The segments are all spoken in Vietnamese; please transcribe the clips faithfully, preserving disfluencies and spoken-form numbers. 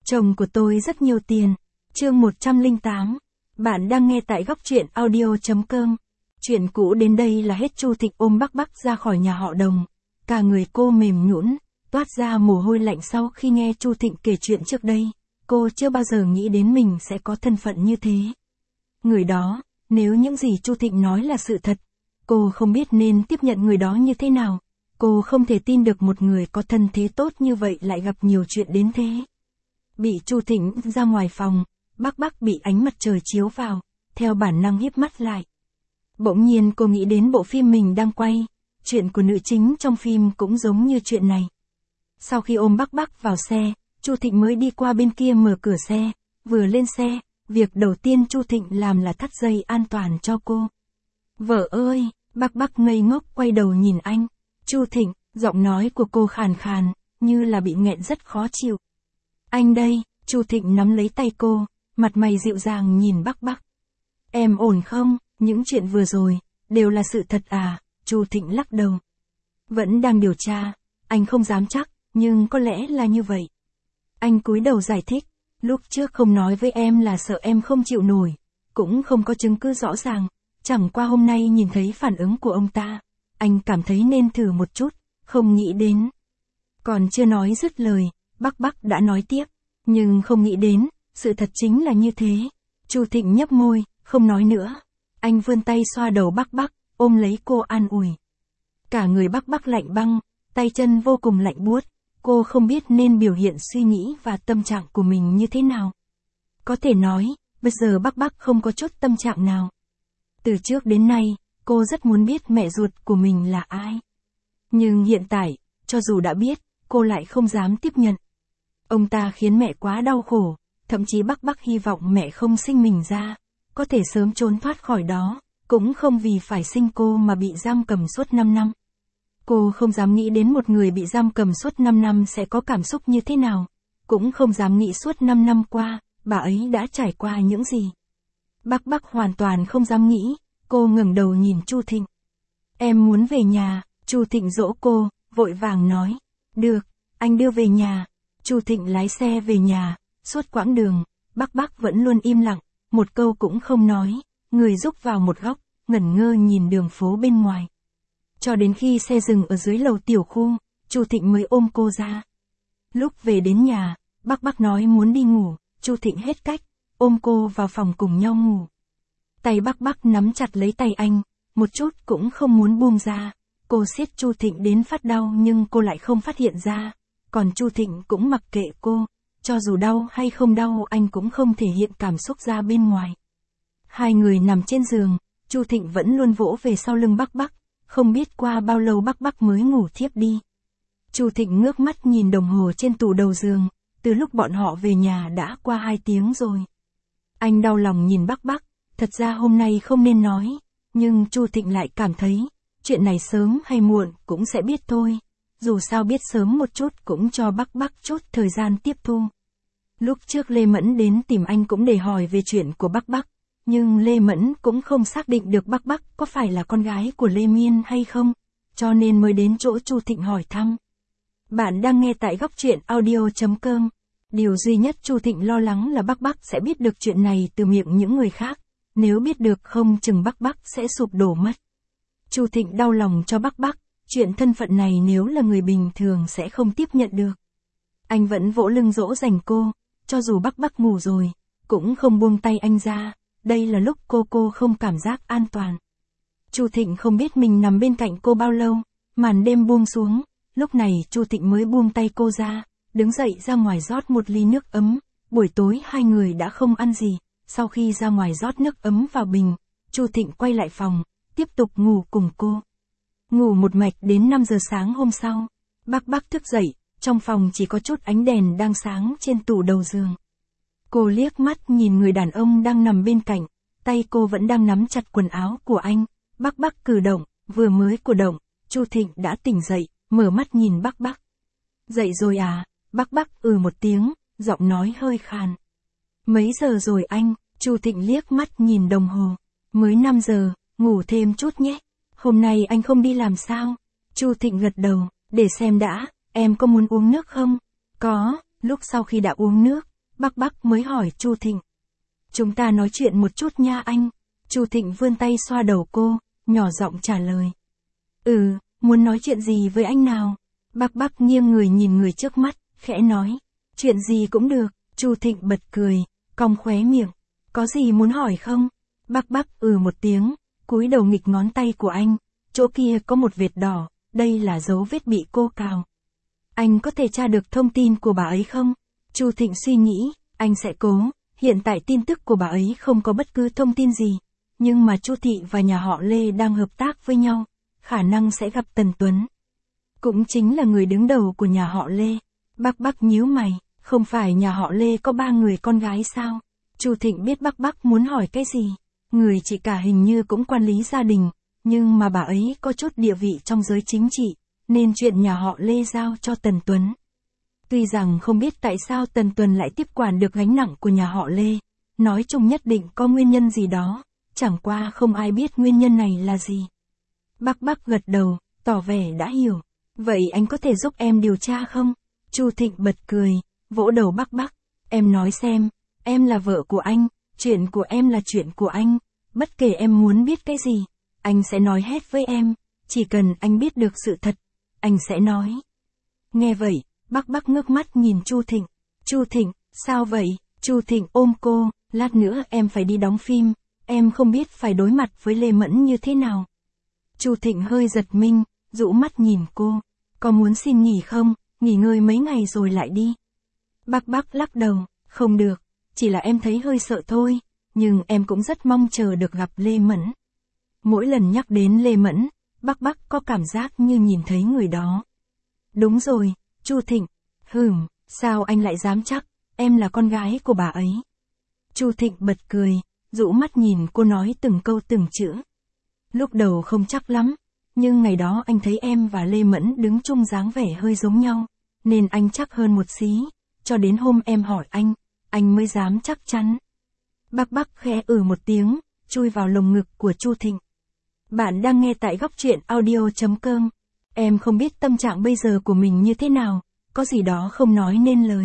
Chồng của tôi rất nhiều tiền. Chương một trăm lẻ tám. Bạn đang nghe tại góc truyện audio chấm com. Chuyện cũ đến đây là hết. Chu Thịnh ôm Bắc Bắc ra khỏi nhà họ Đồng. Cả người cô mềm nhũn, toát ra mồ hôi lạnh sau khi nghe Chu Thịnh kể chuyện trước đây. Cô chưa bao giờ nghĩ đến mình sẽ có thân phận như thế. Người đó, nếu những gì Chu Thịnh nói là sự thật, cô không biết nên tiếp nhận người đó như thế nào. Cô không thể tin được một người có thân thế tốt như vậy lại gặp nhiều chuyện đến thế. Bị Chu Thịnh ra ngoài phòng, Bắc Bắc bị ánh mặt trời chiếu vào, theo bản năng híp mắt lại. Bỗng nhiên cô nghĩ đến bộ phim mình đang quay, chuyện của nữ chính trong phim cũng giống như chuyện này. Sau khi ôm Bắc Bắc vào xe, Chu Thịnh mới đi qua bên kia mở cửa xe, vừa lên xe, việc đầu tiên Chu Thịnh làm là thắt dây an toàn cho cô. Vợ ơi, Bắc Bắc ngây ngốc quay đầu nhìn anh. Chu Thịnh, giọng nói của cô khàn khàn, như là bị nghẹn rất khó chịu. Anh đây, Chu Thịnh nắm lấy tay cô, mặt mày dịu dàng nhìn Bắc Bắc. Em ổn không, những chuyện vừa rồi, đều là sự thật à, Chu Thịnh lắc đầu. Vẫn đang điều tra, anh không dám chắc, nhưng có lẽ là như vậy. Anh cúi đầu giải thích, lúc trước không nói với em là sợ em không chịu nổi, cũng không có chứng cứ rõ ràng, chẳng qua hôm nay nhìn thấy phản ứng của ông ta, anh cảm thấy nên thử một chút, không nghĩ đến. Còn chưa nói dứt lời, Bắc Bắc đã nói tiếp, nhưng không nghĩ đến, sự thật chính là như thế. Chu Thịnh nhấp môi, không nói nữa. Anh vươn tay xoa đầu Bắc Bắc, ôm lấy cô an ủi. Cả người Bắc Bắc lạnh băng, tay chân vô cùng lạnh buốt, cô không biết nên biểu hiện suy nghĩ và tâm trạng của mình như thế nào. Có thể nói, bây giờ Bắc Bắc không có chút tâm trạng nào. Từ trước đến nay, cô rất muốn biết mẹ ruột của mình là ai. Nhưng hiện tại, cho dù đã biết, cô lại không dám tiếp nhận. Ông ta khiến mẹ quá đau khổ, thậm chí Bắc Bắc hy vọng mẹ không sinh mình ra, có thể sớm trốn thoát khỏi đó, cũng không vì phải sinh cô mà bị giam cầm suốt năm năm. Cô không dám nghĩ đến một người bị giam cầm suốt năm năm sẽ có cảm xúc như thế nào, cũng không dám nghĩ suốt năm năm qua, bà ấy đã trải qua những gì. Bắc Bắc hoàn toàn không dám nghĩ, cô ngẩng đầu nhìn Chu Thịnh. Em muốn về nhà, Chu Thịnh dỗ cô, vội vàng nói. Được, anh đưa về nhà. Chu Thịnh lái xe về nhà, suốt quãng đường, Bắc Bắc vẫn luôn im lặng, một câu cũng không nói, người rúc vào một góc, ngẩn ngơ nhìn đường phố bên ngoài. Cho đến khi xe dừng ở dưới lầu tiểu khu, Chu Thịnh mới ôm cô ra. Lúc về đến nhà, Bắc Bắc nói muốn đi ngủ, Chu Thịnh hết cách, ôm cô vào phòng cùng nhau ngủ. Tay Bắc Bắc nắm chặt lấy tay anh, một chút cũng không muốn buông ra. Cô siết Chu Thịnh đến phát đau nhưng cô lại không phát hiện ra. Còn Chu Thịnh cũng mặc kệ cô, cho dù đau hay không đau anh cũng không thể hiện cảm xúc ra bên ngoài. Hai người nằm trên giường, Chu Thịnh vẫn luôn vỗ về sau lưng Bắc Bắc, không biết qua bao lâu Bắc Bắc mới ngủ thiếp đi. Chu Thịnh ngước mắt nhìn đồng hồ trên tủ đầu giường, từ lúc bọn họ về nhà đã qua hai tiếng rồi. Anh đau lòng nhìn Bắc Bắc, thật ra hôm nay không nên nói, nhưng Chu Thịnh lại cảm thấy, chuyện này sớm hay muộn cũng sẽ biết thôi. Dù sao biết sớm một chút cũng cho Bắc Bắc chút thời gian tiếp thu. Lúc trước Lê Mẫn đến tìm anh cũng để hỏi về chuyện của Bắc Bắc, nhưng Lê Mẫn cũng không xác định được Bắc Bắc có phải là con gái của Lê Miên hay không, cho nên mới đến chỗ Chu Thịnh hỏi thăm. Bạn đang nghe tại góc truyện audio chấm com. Điều duy nhất Chu Thịnh lo lắng là Bắc Bắc sẽ biết được chuyện này từ miệng những người khác, nếu biết được không chừng Bắc Bắc sẽ sụp đổ mất. Chu Thịnh đau lòng cho Bắc Bắc, chuyện thân phận này nếu là người bình thường sẽ không tiếp nhận được. Anh vẫn vỗ lưng dỗ dành cô, cho dù Bắc Bắc ngủ rồi, cũng không buông tay anh ra, đây là lúc cô cô không cảm giác an toàn. Chu Thịnh không biết mình nằm bên cạnh cô bao lâu, màn đêm buông xuống, lúc này Chu Thịnh mới buông tay cô ra, đứng dậy ra ngoài rót một ly nước ấm, buổi tối hai người đã không ăn gì, sau khi ra ngoài rót nước ấm vào bình, Chu Thịnh quay lại phòng, tiếp tục ngủ cùng cô. Ngủ một mạch đến năm giờ sáng hôm sau, Bắc Bắc thức dậy, trong phòng chỉ có chút ánh đèn đang sáng trên tủ đầu giường. Cô liếc mắt nhìn người đàn ông đang nằm bên cạnh, tay cô vẫn đang nắm chặt quần áo của anh. Bắc Bắc cử động, vừa mới cử động, Chu Thịnh đã tỉnh dậy, mở mắt nhìn Bắc Bắc. Dậy rồi à? Bắc Bắc ừ một tiếng, giọng nói hơi khàn. Mấy giờ rồi anh? Chu Thịnh liếc mắt nhìn đồng hồ. Mới năm giờ, ngủ thêm chút nhé. Hôm nay anh không đi làm sao? Chu Thịnh gật đầu, để xem đã, em có muốn uống nước không? Có, lúc sau khi đã uống nước, Bắc Bắc mới hỏi Chu Thịnh. Chúng ta nói chuyện một chút nha anh. Chu Thịnh vươn tay xoa đầu cô, nhỏ giọng trả lời. Ừ, muốn nói chuyện gì với anh nào? Bắc Bắc nghiêng người nhìn người trước mắt, khẽ nói. Chuyện gì cũng được. Chu Thịnh bật cười, cong khóe miệng. Có gì muốn hỏi không? Bắc Bắc ừ một tiếng, cúi đầu nghịch ngón tay của anh. Chỗ kia có một vệt đỏ, đây là dấu vết bị cô cào. Anh có thể tra được thông tin của bà ấy không? Chu Thịnh suy nghĩ, anh sẽ cố. Hiện tại tin tức của bà ấy không có bất cứ thông tin gì. Nhưng mà Chu Thị và nhà họ Lê đang hợp tác với nhau, khả năng sẽ gặp Tần Tuấn. Cũng chính là người đứng đầu của nhà họ Lê. Bắc Bắc nhíu mày, không phải nhà họ Lê có ba người con gái sao? Chu Thịnh biết Bắc Bắc muốn hỏi cái gì. Người chị cả hình như cũng quản lý gia đình, nhưng mà bà ấy có chút địa vị trong giới chính trị, nên chuyện nhà họ Lê giao cho Tần Tuấn. Tuy rằng không biết tại sao Tần Tuấn lại tiếp quản được gánh nặng của nhà họ Lê, nói chung nhất định có nguyên nhân gì đó, chẳng qua không ai biết nguyên nhân này là gì. Bắc Bắc gật đầu, tỏ vẻ đã hiểu. Vậy anh có thể giúp em điều tra không? Chu Thịnh bật cười, vỗ đầu Bắc Bắc. Em nói xem, em là vợ của anh, chuyện của em là chuyện của anh. Bất kể em muốn biết cái gì, anh sẽ nói hết với em. Chỉ cần anh biết được sự thật, anh sẽ nói. Nghe vậy, Bắc Bắc ngước mắt nhìn Chu Thịnh. Chu Thịnh, sao vậy? Chu Thịnh ôm cô, lát nữa em phải đi đóng phim, em không biết phải đối mặt với Lê Mẫn như thế nào. Chu Thịnh hơi giật mình, dụ mắt nhìn cô. Có muốn xin nghỉ không? Nghỉ ngơi mấy ngày rồi lại đi. Bắc Bắc lắc đầu, không được, chỉ là em thấy hơi sợ thôi, nhưng em cũng rất mong chờ được gặp Lê Mẫn. Mỗi lần nhắc đến Lê Mẫn, Bắc Bắc có cảm giác như nhìn thấy người đó. Đúng rồi, Chu Thịnh. Hừm, sao anh lại dám chắc, em là con gái của bà ấy. Chu Thịnh bật cười, dụ mắt nhìn cô nói từng câu từng chữ. Lúc đầu không chắc lắm, nhưng ngày đó anh thấy em và Lê Mẫn đứng chung dáng vẻ hơi giống nhau, nên anh chắc hơn một xí, cho đến hôm em hỏi anh, anh mới dám chắc chắn. Bắc Bắc khẽ ừ một tiếng, chui vào lồng ngực của Chu Thịnh. Bạn đang nghe tại góc truyện audio chấm com. Em không biết tâm trạng bây giờ của mình như thế nào, có gì đó không nói nên lời.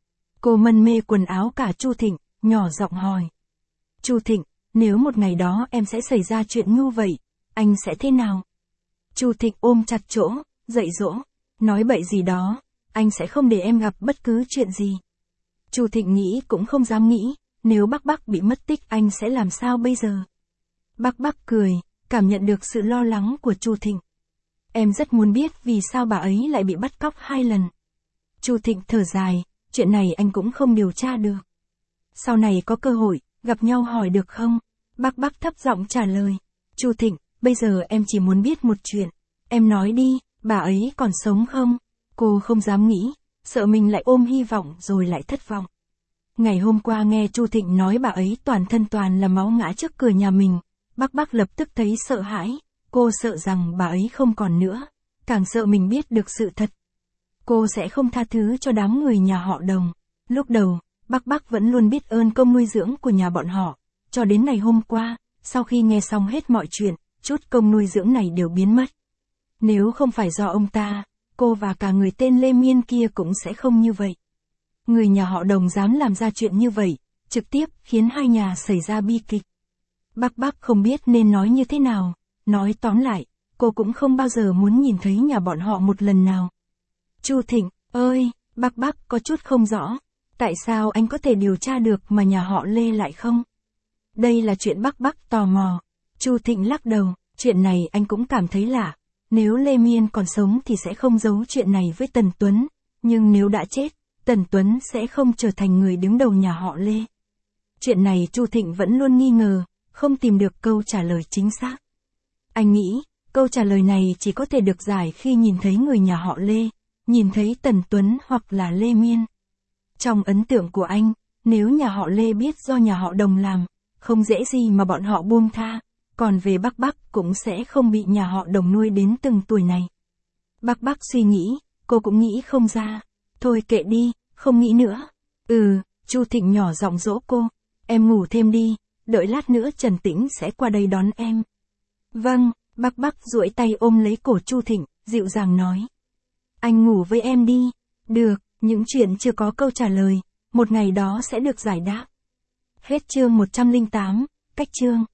Cô mân mê quần áo cả Chu Thịnh, nhỏ giọng hỏi. Chu Thịnh, nếu một ngày đó em sẽ xảy ra chuyện như vậy, anh sẽ thế nào? Chu Thịnh ôm chặt chỗ, dạy dỗ, nói bậy gì đó, anh sẽ không để em gặp bất cứ chuyện gì. Chu Thịnh nghĩ cũng không dám nghĩ, nếu Bắc Bắc bị mất tích anh sẽ làm sao bây giờ? Bắc Bắc cười, cảm nhận được sự lo lắng của Chu Thịnh. Em rất muốn biết vì sao bà ấy lại bị bắt cóc hai lần. Chu Thịnh thở dài, chuyện này anh cũng không điều tra được. Sau này có cơ hội, gặp nhau hỏi được không? Bắc Bắc thấp giọng trả lời. Chu Thịnh, bây giờ em chỉ muốn biết một chuyện. Em nói đi, bà ấy còn sống không? Cô không dám nghĩ, sợ mình lại ôm hy vọng rồi lại thất vọng. Ngày hôm qua nghe Chu Thịnh nói bà ấy toàn thân toàn là máu ngã trước cửa nhà mình, Bắc Bắc lập tức thấy sợ hãi. Cô sợ rằng bà ấy không còn nữa, càng sợ mình biết được sự thật. Cô sẽ không tha thứ cho đám người nhà họ Đồng. Lúc đầu, Bắc Bắc vẫn luôn biết ơn công nuôi dưỡng của nhà bọn họ, cho đến ngày hôm qua, sau khi nghe xong hết mọi chuyện, chút công nuôi dưỡng này đều biến mất. Nếu không phải do ông ta, cô và cả người tên Lê Miên kia cũng sẽ không như vậy. Người nhà họ Đồng dám làm ra chuyện như vậy, trực tiếp khiến hai nhà xảy ra bi kịch. Bắc Bắc không biết nên nói như thế nào. Nói tóm lại, cô cũng không bao giờ muốn nhìn thấy nhà bọn họ một lần nào. Chu Thịnh, ơi, Bắc Bắc có chút không rõ. Tại sao anh có thể điều tra được mà nhà họ Lê lại không? Đây là chuyện Bắc Bắc tò mò. Chu Thịnh lắc đầu, chuyện này anh cũng cảm thấy lạ. Nếu Lê Miên còn sống thì sẽ không giấu chuyện này với Tần Tuấn. Nhưng nếu đã chết, Tần Tuấn sẽ không trở thành người đứng đầu nhà họ Lê. Chuyện này Chu Thịnh vẫn luôn nghi ngờ, không tìm được câu trả lời chính xác. Anh nghĩ, câu trả lời này chỉ có thể được giải khi nhìn thấy người nhà họ Lê, nhìn thấy Tần Tuấn hoặc là Lê Miên. Trong ấn tượng của anh, nếu nhà họ Lê biết do nhà họ Đồng làm, không dễ gì mà bọn họ buông tha, còn về Bắc Bắc cũng sẽ không bị nhà họ Đồng nuôi đến từng tuổi này. Bắc Bắc suy nghĩ, cô cũng nghĩ không ra. Thôi kệ đi, không nghĩ nữa. Ừ, Chu Thịnh nhỏ giọng dỗ cô, em ngủ thêm đi, đợi lát nữa Trần Tĩnh sẽ qua đây đón em. Vâng, Bắc Bắc duỗi tay ôm lấy cổ Chu Thịnh, dịu dàng nói. Anh ngủ với em đi. Được, những chuyện chưa có câu trả lời, một ngày đó sẽ được giải đáp. Hết chương một trăm lẻ tám, cách chương.